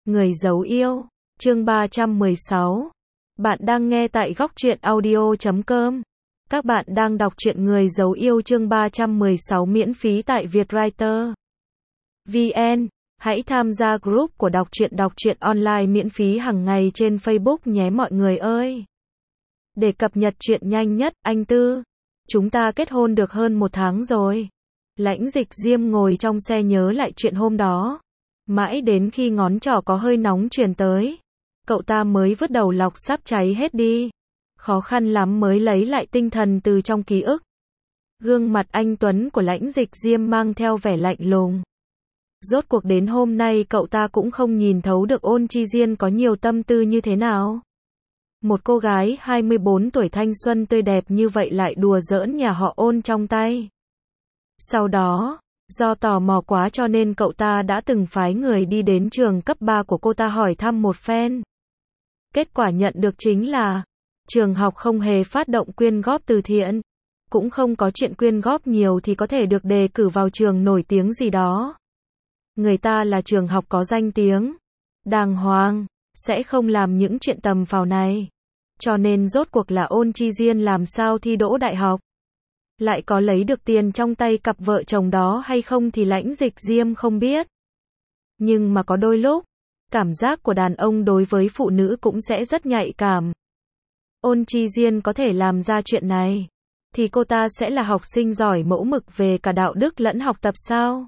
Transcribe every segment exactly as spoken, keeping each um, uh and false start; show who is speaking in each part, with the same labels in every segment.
Speaker 1: Người giấu yêu, chương ba trăm mười sáu. Bạn đang nghe tại góc truyện audio chấm com. Các bạn đang đọc truyện Người giấu yêu chương ba trăm mười sáu miễn phí tại Vietwriter vê en. Hãy tham gia group của đọc truyện đọc truyện online miễn phí hàng ngày trên Facebook nhé mọi người ơi. Để cập nhật truyện nhanh nhất, anh Tư. Chúng ta kết hôn được hơn một tháng rồi. Lãnh Dịch Diêm ngồi trong xe nhớ lại chuyện hôm đó. Mãi đến khi ngón trỏ có hơi nóng truyền tới, cậu ta mới vứt đầu lọc sắp cháy hết đi. Khó khăn lắm mới lấy lại tinh thần từ trong ký ức. Gương mặt anh tuấn của Lãnh Dịch Diêm mang theo vẻ lạnh lùng. Rốt cuộc đến hôm nay cậu ta cũng không nhìn thấu được Ôn Chi Diên có nhiều tâm tư như thế nào. Một cô gái hai mươi bốn tuổi thanh xuân tươi đẹp như vậy lại đùa giỡn nhà họ Ôn trong tay. Sau đó, do tò mò quá cho nên cậu ta đã từng phái người đi đến trường cấp ba của cô ta hỏi thăm một phen. Kết quả nhận được chính là, trường học không hề phát động quyên góp từ thiện. Cũng không có chuyện quyên góp nhiều thì có thể được đề cử vào trường nổi tiếng gì đó. Người ta là trường học có danh tiếng, đàng hoàng, sẽ không làm những chuyện tầm phào này. Cho nên rốt cuộc là Ôn Chi Diên làm sao thi đỗ đại học. Lại có lấy được tiền trong tay cặp vợ chồng đó hay không thì Lãnh Dịch Diêm không biết. Nhưng mà có đôi lúc, cảm giác của đàn ông đối với phụ nữ cũng sẽ rất nhạy cảm. Ôn Chi Diên có thể làm ra chuyện này, thì cô ta sẽ là học sinh giỏi mẫu mực về cả đạo đức lẫn học tập sao?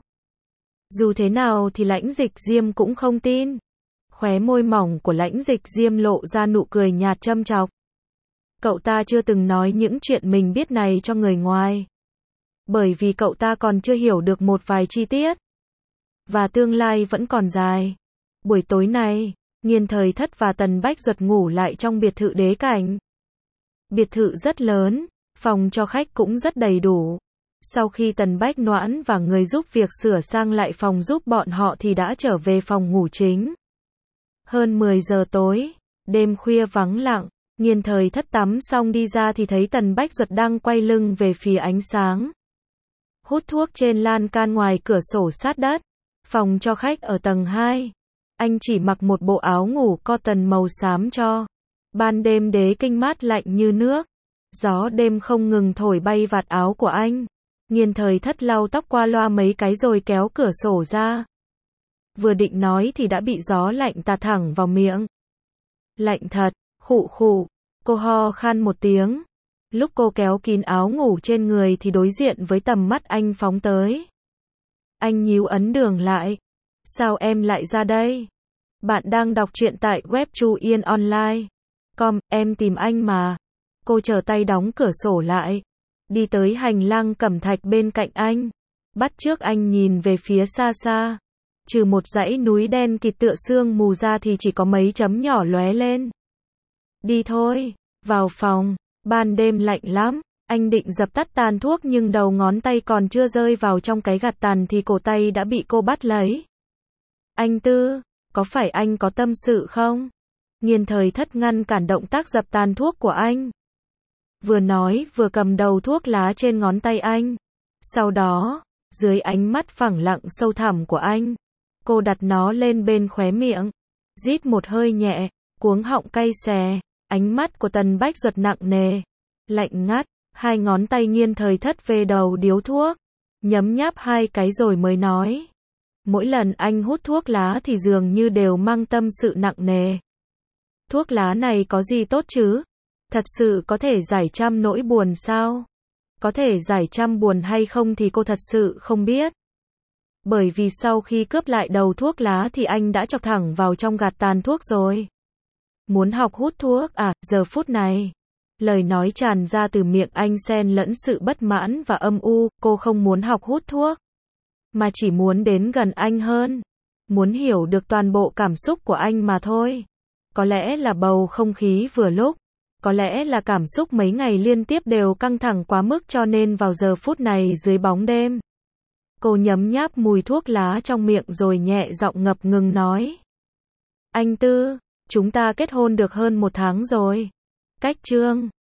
Speaker 1: Dù thế nào thì Lãnh Dịch Diêm cũng không tin. Khóe môi mỏng của Lãnh Dịch Diêm lộ ra nụ cười nhạt châm chọc. Cậu ta chưa từng nói những chuyện mình biết này cho người ngoài. Bởi vì cậu ta còn chưa hiểu được một vài chi tiết. Và tương lai vẫn còn dài. Buổi tối này, Nghiên Thời Thất và Tần Bách Duật ngủ lại trong biệt thự đế cảnh. Biệt thự rất lớn, phòng cho khách cũng rất đầy đủ. Sau khi Tần Bách Noãn và người giúp việc sửa sang lại phòng giúp bọn họ thì đã trở về phòng ngủ chính. Hơn mười giờ tối, đêm khuya vắng lặng. Nghiên Thời Thất tắm xong đi ra thì thấy Tần Bách Duật đang quay lưng về phía ánh sáng. Hút thuốc trên lan can ngoài cửa sổ sát đất. Phòng cho khách ở tầng hai. Anh chỉ mặc một bộ áo ngủ cotton màu xám cho. Ban đêm đế kinh mát lạnh như nước. Gió đêm không ngừng thổi bay vạt áo của anh. Nghiên Thời Thất lau tóc qua loa mấy cái rồi kéo cửa sổ ra. Vừa định nói thì đã bị gió lạnh tạt thẳng vào miệng. Lạnh thật. Khụ khụ, cô ho khan một tiếng. Lúc cô kéo kín áo ngủ trên người thì đối diện với tầm mắt anh phóng tới. Anh nhíu ấn đường lại. Sao em lại ra đây? Bạn đang đọc truyện tại web Chu Yên Online chấm com, em tìm anh mà. Cô trở tay đóng cửa sổ lại. Đi tới hành lang cẩm thạch bên cạnh anh. Bắt chước anh nhìn về phía xa xa. Trừ một dãy núi đen kịt tựa sương mù ra thì chỉ có mấy chấm nhỏ lóe lên. Đi thôi, vào phòng, ban đêm lạnh lắm. Anh định dập tắt tàn thuốc nhưng đầu ngón tay còn chưa rơi vào trong cái gạt tàn thì cổ tay đã bị cô bắt lấy. Anh Tư, có phải anh có tâm sự không? Nghiên Thời Thất ngăn cản động tác dập tàn thuốc của anh. Vừa nói vừa cầm đầu thuốc lá trên ngón tay anh. Sau đó, dưới ánh mắt phẳng lặng sâu thẳm của anh, cô đặt nó lên bên khóe miệng. Rít một hơi nhẹ, cuống họng cay xè. Ánh mắt của Tần Bách Duật nặng nề, lạnh ngắt, hai ngón tay Nghiên Thời Thất về đầu điếu thuốc, nhấm nháp hai cái rồi mới nói. Mỗi lần anh hút thuốc lá thì dường như đều mang tâm sự nặng nề. Thuốc lá này có gì tốt chứ? Thật sự có thể giải trăm nỗi buồn sao? Có thể giải trăm buồn hay không thì cô thật sự không biết. Bởi vì sau khi cướp lại đầu thuốc lá thì anh đã chọc thẳng vào trong gạt tàn thuốc rồi. Muốn học hút thuốc à, giờ phút này. Lời nói tràn ra từ miệng anh xen lẫn sự bất mãn và âm u, cô không muốn học hút thuốc. Mà chỉ muốn đến gần anh hơn. Muốn hiểu được toàn bộ cảm xúc của anh mà thôi. Có lẽ là bầu không khí vừa lúc. Có lẽ là cảm xúc mấy ngày liên tiếp đều căng thẳng quá mức cho nên vào giờ phút này dưới bóng đêm. Cô nhấm nháp mùi thuốc lá trong miệng rồi nhẹ giọng ngập ngừng nói. Anh Tư, chúng ta kết hôn được hơn một tháng rồi. Cách chương